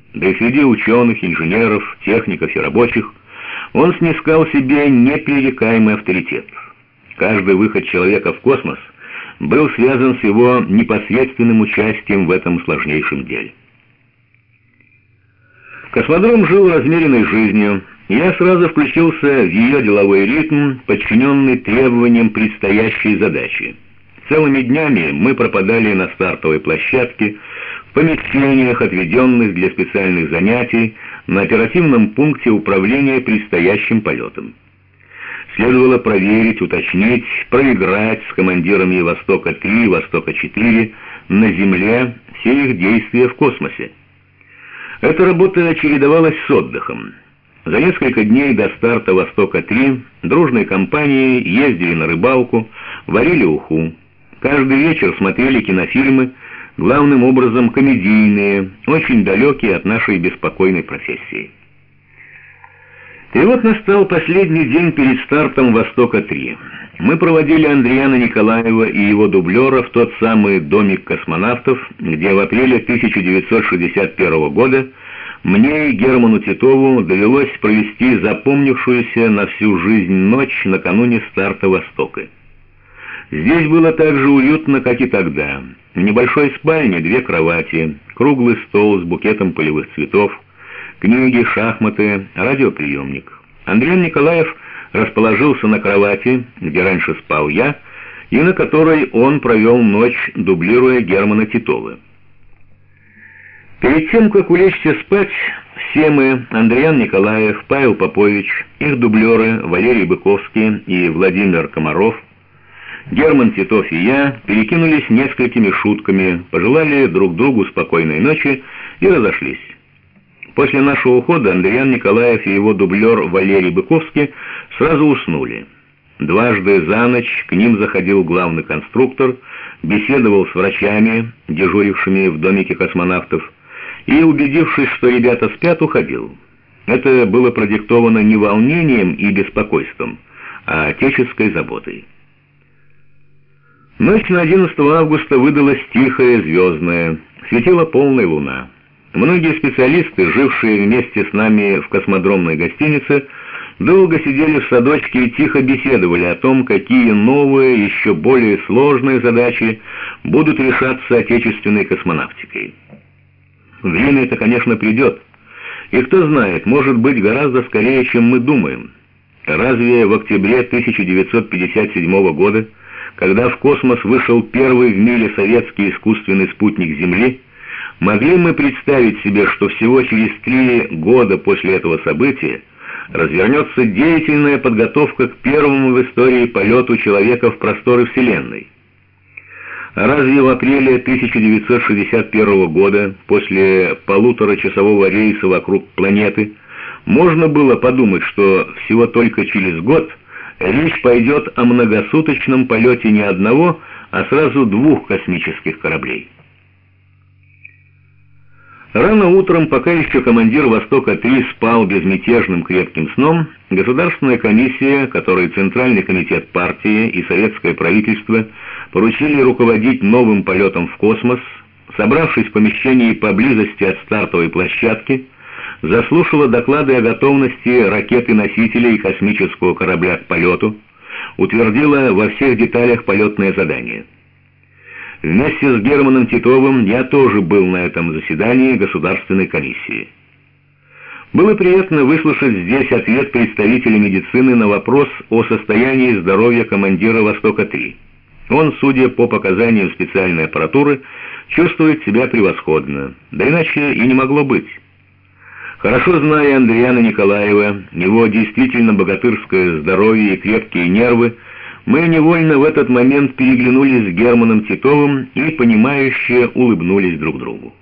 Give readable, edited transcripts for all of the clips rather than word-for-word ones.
Да и среди ученых, инженеров, техников и рабочих он снискал себе непререкаемый авторитет. Каждый выход человека в космос был связан с его непосредственным участием в этом сложнейшем деле. Космодром жил размеренной жизнью. Я сразу включился в ее деловой ритм, подчиненный требованиям предстоящей задачи. Целыми днями мы пропадали на стартовой площадке, в помещениях, отведенных для специальных занятий, на оперативном пункте управления предстоящим полетом. Следовало проверить, уточнить, проиграть с командирами «Востока-3» и «Востока-4» на Земле все их действия в космосе. Эта работа чередовалась с отдыхом. За несколько дней до старта «Востока-3» дружной компанией ездили на рыбалку, варили уху. Каждый вечер смотрели кинофильмы, главным образом комедийные, очень далекие от нашей беспокойной профессии. И вот настал последний день перед стартом «Востока-3». Мы проводили Андриана Николаева и его дублера в тот самый домик космонавтов, где в апреле 1961 года мне и Герману Титову довелось провести запомнившуюся на всю жизнь ночь накануне старта «Востока». Здесь было так же уютно, как и тогда. В небольшой спальне 2 кровати, круглый стол с букетом полевых цветов, книги, шахматы, радиоприемник. Андриан Николаев расположился на кровати, где раньше спал я, и на которой он провел ночь, дублируя Германа Титова. Перед тем, как улечься спать, все мы, Андриан Николаев, Павел Попович, их дублеры Валерий Быковский и Владимир Комаров, Герман Титов и я перекинулись несколькими шутками, пожелали друг другу спокойной ночи и разошлись. После нашего ухода Андриан Николаев и его дублер Валерий Быковский сразу уснули. Дважды за ночь к ним заходил главный конструктор, беседовал с врачами, дежурившими в домике космонавтов, и, убедившись, что ребята спят, уходил. Это было продиктовано не волнением и беспокойством, а отеческой заботой. Ночь на 11 августа выдалась тихая, звездная, светила полная луна. Многие специалисты, жившие вместе с нами в космодромной гостинице, долго сидели в садочке и тихо беседовали о том, какие новые, еще более сложные задачи будут решаться отечественной космонавтикой. Время это, конечно, придет. И кто знает, может быть, гораздо скорее, чем мы думаем. Разве в октябре 1957 года, когда в космос вышел первый в мире советский искусственный спутник Земли, могли мы представить себе, что всего через 3 года после этого события развернется деятельная подготовка к первому в истории полету человека в просторы Вселенной? А разве в апреле 1961 года, после полуторачасового рейса вокруг планеты, можно было подумать, что всего только через год речь пойдет о многосуточном полете не одного, а сразу 2 космических кораблей? Рано утром, пока еще командир «Востока-3» спал безмятежным крепким сном, Государственная комиссия, которой Центральный комитет партии и советское правительство поручили руководить новым полетом в космос, собравшись в помещении поблизости от стартовой площадки, заслушала доклады о готовности ракеты-носителя и космического корабля к полету, утвердила во всех деталях полетное задание. Вместе с Германом Титовым я тоже был на этом заседании Государственной комиссии. Было приятно выслушать здесь ответ представителя медицины на вопрос о состоянии здоровья командира «Востока-3». Он, судя по показаниям специальной аппаратуры, чувствует себя превосходно, да иначе и не могло быть. Хорошо зная Андриана Николаева, его действительно богатырское здоровье и крепкие нервы, мы невольно в этот момент переглянулись с Германом Титовым и, понимающе, улыбнулись друг другу.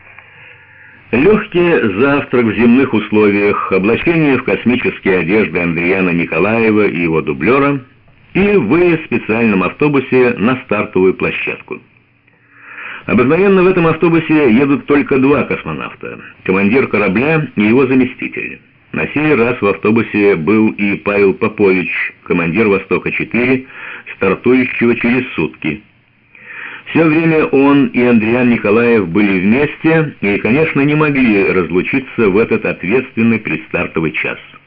Легкий завтрак в земных условиях, облачение в космические одежды Андриана Николаева и его дублера и выезд в специальном автобусе на стартовую площадку. Обыкновенно в этом автобусе едут только 2 космонавта, командир корабля и его заместитель. На сей раз в автобусе был и Павел Попович, командир «Востока-4», стартующего через сутки. Все время он и Андриан Николаев были вместе и, конечно, не могли разлучиться в этот ответственный предстартовый час.